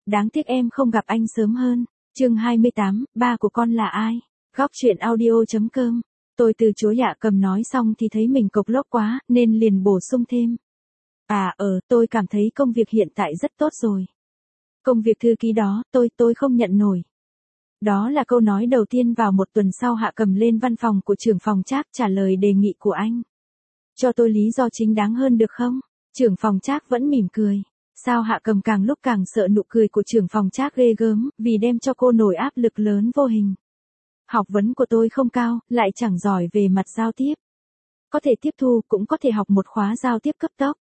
đáng tiếc em không gặp anh sớm hơn. Chương 28, ba của con là ai? Góc truyện audio.com. Tôi từ chối Hạ Cầm nói xong thì thấy mình cộc lốc quá, nên liền bổ sung thêm. Tôi cảm thấy công việc hiện tại rất tốt rồi. Công việc thư ký đó, tôi không nhận nổi. Đó là câu nói đầu tiên vào một tuần sau Hạ Cầm lên văn phòng của trưởng phòng Trác trả lời đề nghị của anh. Cho tôi lý do chính đáng hơn được không? Trưởng phòng Trác vẫn mỉm cười. Sao Hạ Cầm càng lúc càng sợ nụ cười của trưởng phòng Trác ghê gớm, vì đem cho cô nổi áp lực lớn vô hình. Học vấn của tôi không cao, lại chẳng giỏi về mặt giao tiếp. Có thể tiếp thu, cũng có thể học một khóa giao tiếp cấp tốc.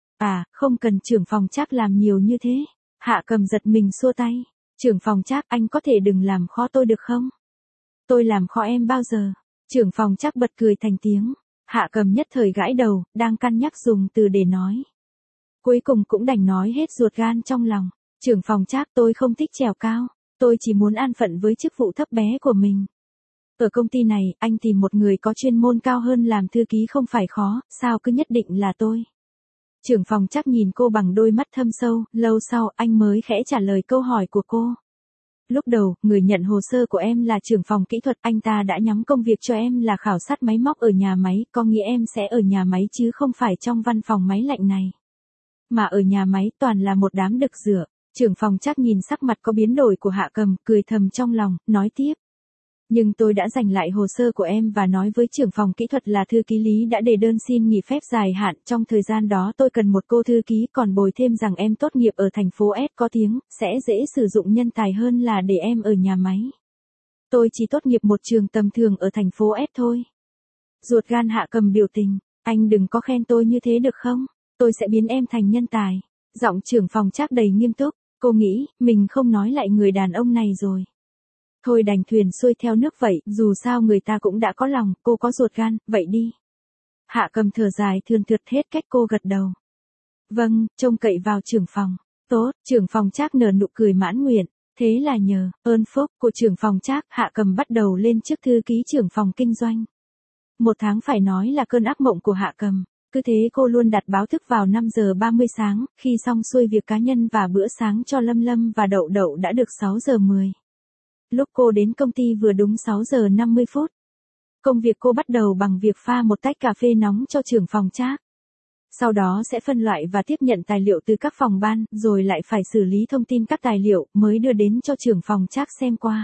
Không cần trưởng phòng Trác làm nhiều như thế. Hạ Cầm giật mình xua tay. Trưởng phòng Trác, anh có thể đừng làm khó tôi được không? Tôi làm khó em bao giờ? Trưởng phòng Trác bật cười thành tiếng. Hạ Cầm nhất thời gãi đầu, đang cân nhắc dùng từ để nói. Cuối cùng cũng đành nói hết ruột gan trong lòng. Trưởng phòng Trác, tôi không thích trèo cao. Tôi chỉ muốn an phận với chức vụ thấp bé của mình. Ở công ty này, anh tìm một người có chuyên môn cao hơn làm thư ký không phải khó, sao cứ nhất định là tôi? Trưởng phòng Trác nhìn cô bằng đôi mắt thâm sâu, lâu sau anh mới khẽ trả lời câu hỏi của cô. Lúc đầu, người nhận hồ sơ của em là trưởng phòng kỹ thuật, anh ta đã nhắm công việc cho em là khảo sát máy móc ở nhà máy, có nghĩa em sẽ ở nhà máy chứ không phải trong văn phòng máy lạnh này. Mà ở nhà máy toàn là một đám đực rửa. Trưởng phòng Trác nhìn sắc mặt có biến đổi của Hạ Cầm, cười thầm trong lòng, nói tiếp. Nhưng tôi đã giành lại hồ sơ của em và nói với trưởng phòng kỹ thuật là thư ký Lý đã đề đơn xin nghỉ phép dài hạn, trong thời gian đó tôi cần một cô thư ký, còn bồi thêm rằng em tốt nghiệp ở thành phố S có tiếng, sẽ dễ sử dụng nhân tài hơn là để em ở nhà máy. Tôi chỉ tốt nghiệp một trường tầm thường ở thành phố S thôi. Ruột gan Hạ Cầm biểu tình, anh đừng có khen tôi như thế được không? Tôi sẽ biến em thành nhân tài. Giọng trưởng phòng Trác đầy nghiêm túc, cô nghĩ, mình không nói lại người đàn ông này rồi. Thôi đành thuyền xuôi theo nước vậy, dù sao người ta cũng đã có lòng, cô có ruột gan, vậy đi. Hạ Cầm thở dài thườn thượt hết cách cô gật đầu. Vâng, trông cậy vào trưởng phòng. Tốt, trưởng phòng Trác nở nụ cười mãn nguyện. Thế là nhờ ơn phúc của trưởng phòng Trác, Hạ Cầm bắt đầu lên chức thư ký trưởng phòng kinh doanh. Một tháng phải nói là cơn ác mộng của Hạ Cầm. Cứ thế cô luôn đặt báo thức vào 5 giờ 30 sáng, khi xong xuôi việc cá nhân và bữa sáng cho Lâm Lâm và Đậu Đậu đã được 6 giờ 10. Lúc cô đến công ty vừa đúng 6 giờ 50 phút. Công việc cô bắt đầu bằng việc pha một tách cà phê nóng cho trưởng phòng Trác. Sau đó sẽ phân loại và tiếp nhận tài liệu từ các phòng ban, rồi lại phải xử lý thông tin các tài liệu mới đưa đến cho trưởng phòng Trác xem qua.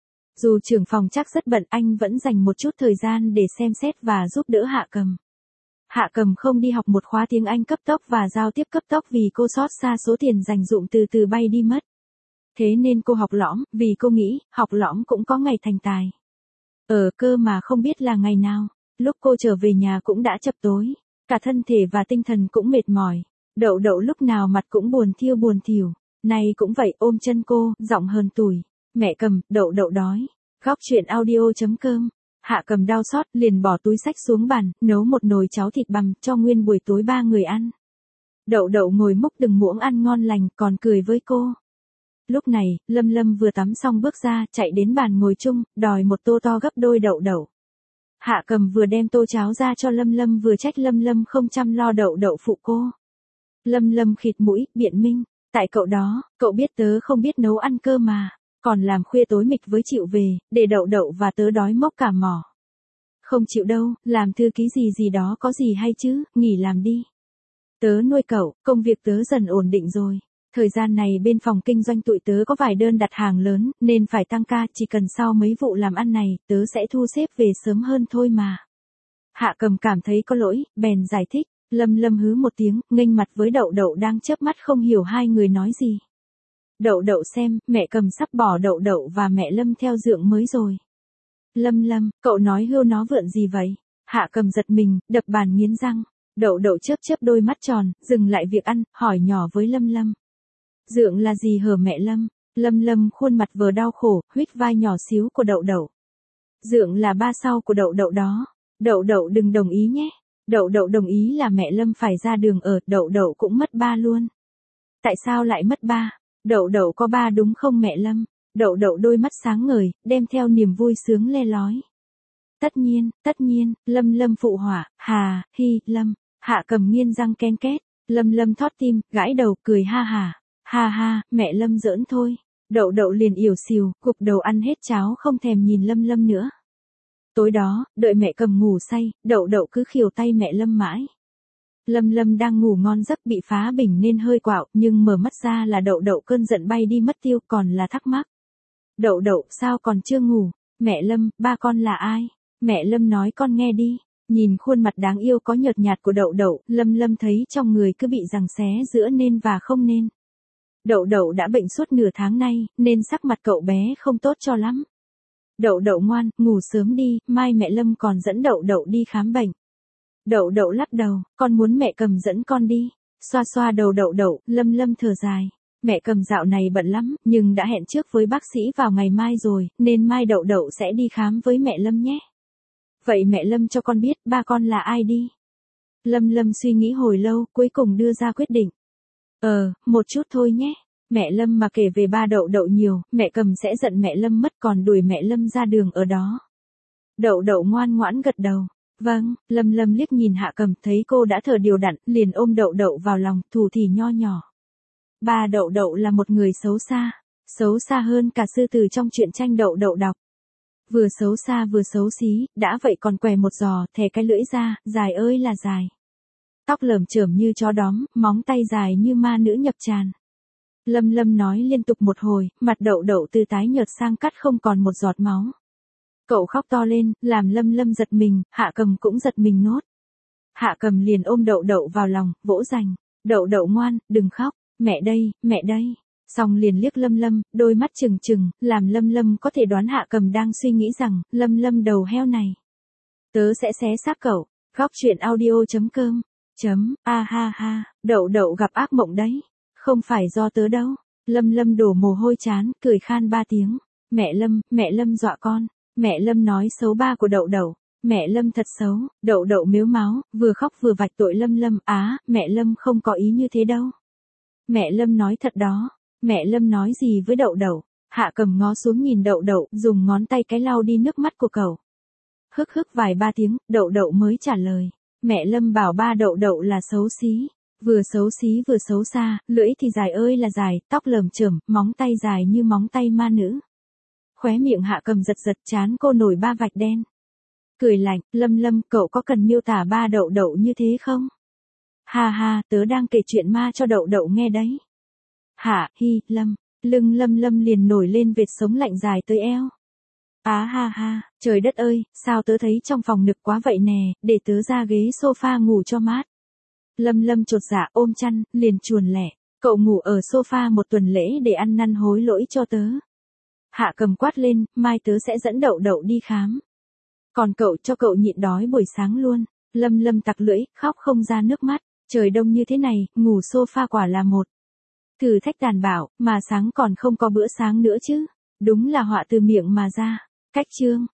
Dù trưởng phòng Trác rất bận, anh vẫn dành một chút thời gian để xem xét và giúp đỡ Hạ Cầm. Hạ Cầm không đi học một khóa tiếng Anh cấp tốc và giao tiếp cấp tốc vì cô xót xa số tiền dành dụm từ từ bay đi mất. Thế nên cô học lõm, vì cô nghĩ, học lõm cũng có ngày thành tài. Cơ mà không biết là ngày nào, lúc cô trở về nhà cũng đã chập tối, cả thân thể và tinh thần cũng mệt mỏi. Đậu Đậu lúc nào mặt cũng buồn thiêu buồn thỉu, nay cũng vậy ôm chân cô, giọng hờn tủi. Mẹ Cầm, Đậu Đậu đói. Góc truyện audio.com. Hạ Cầm đau xót, liền bỏ túi xách xuống bàn, nấu một nồi cháo thịt bằm, cho nguyên buổi tối 3 người ăn. Đậu Đậu ngồi múc từng muỗng ăn ngon lành, còn cười với cô. Lúc này, Lâm Lâm vừa tắm xong bước ra, chạy đến bàn ngồi chung, đòi một tô to gấp đôi Đậu Đậu. Hạ Cầm vừa đem tô cháo ra cho Lâm Lâm vừa trách Lâm Lâm không chăm lo Đậu Đậu phụ cô. Lâm Lâm khịt mũi, biện minh, tại cậu đó, cậu biết tớ không biết nấu ăn cơ mà, còn làm khuya tối mịt với chịu về, để Đậu Đậu và tớ đói mốc cả mỏ. Không chịu đâu, làm thư ký gì đó có gì hay chứ, nghỉ làm đi. Tớ nuôi cậu, công việc tớ dần ổn định rồi. Thời gian này bên phòng kinh doanh tụi tớ có vài đơn đặt hàng lớn, nên phải tăng ca, chỉ cần sau mấy vụ làm ăn này, tớ sẽ thu xếp về sớm hơn thôi mà. Hạ Cầm cảm thấy có lỗi, bèn giải thích. Lâm Lâm hứ một tiếng, nghênh mặt với Đậu Đậu đang chớp mắt không hiểu hai người nói gì. Đậu Đậu xem, mẹ Cầm sắp bỏ Đậu Đậu và mẹ Lâm theo dượng mới rồi. Lâm, cậu nói hưu nó vượn gì vậy? Hạ Cầm giật mình, đập bàn nghiến răng. Đậu Đậu chớp đôi mắt tròn, dừng lại việc ăn, hỏi nhỏ với Lâm. Dượng là gì hở mẹ Lâm? Lâm khuôn mặt vừa đau khổ, huýt vai nhỏ xíu của Đậu Đậu. Dượng là ba sau của Đậu Đậu đó. Đậu Đậu đừng đồng ý nhé. Đậu Đậu đồng ý là mẹ Lâm phải ra đường ở, Đậu Đậu cũng mất ba luôn. Tại sao lại mất ba? Đậu Đậu có ba đúng không mẹ Lâm? Đậu Đậu đôi mắt sáng ngời, đem theo niềm vui sướng le lói. Tất nhiên, Lâm phụ họa, hà, hi, Lâm. Hạ Cầm nghiến răng ken két. Lâm thót tim, gãi đầu, cười ha hà. Ha ha, mẹ Lâm giỡn thôi. Đậu đậu liền ỉu xìu, gục đầu ăn hết cháo không thèm nhìn Lâm Lâm nữa. Tối đó, đợi mẹ Cầm ngủ say, đậu đậu cứ khều tay mẹ Lâm mãi. Lâm Lâm đang ngủ ngon giấc bị phá bình nên hơi quạo, nhưng mở mắt ra là đậu đậu cơn giận bay đi mất tiêu, còn là thắc mắc. Đậu đậu, sao còn chưa ngủ? Mẹ Lâm, ba con là ai? Mẹ Lâm nói con nghe đi. Nhìn khuôn mặt đáng yêu có nhợt nhạt của đậu đậu, Lâm Lâm thấy trong người cứ bị giằng xé giữa nên và không nên. Đậu đậu đã bệnh suốt nửa tháng nay, nên sắc mặt cậu bé không tốt cho lắm. Đậu đậu ngoan, ngủ sớm đi, mai mẹ Lâm còn dẫn đậu đậu đi khám bệnh. Đậu đậu lắc đầu, con muốn mẹ Cầm dẫn con đi. Xoa xoa đầu đậu đậu, Lâm Lâm thở dài. Mẹ Cầm dạo này bận lắm, nhưng đã hẹn trước với bác sĩ vào ngày mai rồi, nên mai đậu đậu sẽ đi khám với mẹ Lâm nhé. Vậy mẹ Lâm cho con biết ba con là ai đi. Lâm Lâm suy nghĩ hồi lâu, cuối cùng đưa ra quyết định. Một chút thôi nhé. Mẹ Lâm mà kể về ba đậu đậu nhiều, mẹ Cầm sẽ giận mẹ Lâm mất còn đuổi mẹ Lâm ra đường ở đó. Đậu đậu ngoan ngoãn gật đầu. Vâng, Lâm Lâm liếc nhìn Hạ Cầm thấy cô đã thở đều đặn, liền ôm đậu đậu vào lòng, thủ thỉ nho nhỏ. Ba đậu đậu là một người xấu xa hơn cả sư tử trong truyện tranh đậu đậu đọc. Vừa xấu xa vừa xấu xí, đã vậy còn què một giò, thè cái lưỡi ra, dài ơi là dài. Tóc lởm chởm như chó đóm, móng tay dài như ma nữ nhập tràn. Lâm Lâm nói liên tục một hồi, mặt đậu đậu từ tái nhợt sang cắt không còn một giọt máu. Cậu khóc to lên, làm Lâm Lâm giật mình, Hạ Cầm cũng giật mình nốt. Hạ Cầm liền ôm đậu đậu vào lòng, vỗ dành. Đậu đậu ngoan, đừng khóc, mẹ đây, mẹ đây. Xong liền liếc Lâm Lâm, đôi mắt trừng trừng, làm Lâm Lâm có thể đoán Hạ Cầm đang suy nghĩ rằng, Lâm Lâm đầu heo này. Tớ sẽ xé xác cậu. Góc truyện audio.com. Ha ha, đậu đậu gặp ác mộng đấy. Không phải do tớ đâu. Lâm Lâm đổ mồ hôi chán, cười khan 3 tiếng. Mẹ Lâm dọa con. Mẹ Lâm nói xấu ba của đậu đậu. Mẹ Lâm thật xấu. Đậu đậu mếu máo, vừa khóc vừa vạch tội Lâm Lâm. Mẹ Lâm không có ý như thế đâu. Mẹ Lâm nói thật đó. Mẹ Lâm nói gì với đậu đậu? Hạ Cầm ngó xuống nhìn đậu đậu, dùng ngón tay cái lau đi nước mắt của cậu. Hức vài 3 tiếng, đậu đậu mới trả lời. Mẹ Lâm bảo ba đậu đậu là xấu xí. Vừa xấu xí vừa xấu xa, lưỡi thì dài ơi là dài, tóc lởm chởm, móng tay dài như móng tay ma nữ. Khóe miệng Hạ Cầm giật giật, trán cô nổi 3 vạch đen. Cười lạnh, Lâm, cậu có cần miêu tả ba đậu đậu như thế không? Ha ha, tớ đang kể chuyện ma cho đậu đậu nghe đấy. Lâm, lưng Lâm liền nổi lên vệt sống lạnh dài tới eo. Ha, trời đất ơi, sao tớ thấy trong phòng nực quá vậy nè, để tớ ra ghế sofa ngủ cho mát. Lâm chột dạ ôm chăn, liền chuồn lẻ, cậu ngủ ở sofa một tuần lễ để ăn năn hối lỗi cho tớ. Hạ Cầm quát lên, mai tớ sẽ dẫn đậu đậu đi khám. Còn cậu cho cậu nhịn đói buổi sáng luôn. Lâm tặc lưỡi, khóc không ra nước mắt, trời đông như thế này, ngủ sofa quả là một thử thách tàn bạo, mà sáng còn không có bữa sáng nữa chứ. Đúng là họa từ miệng mà ra. Cách chương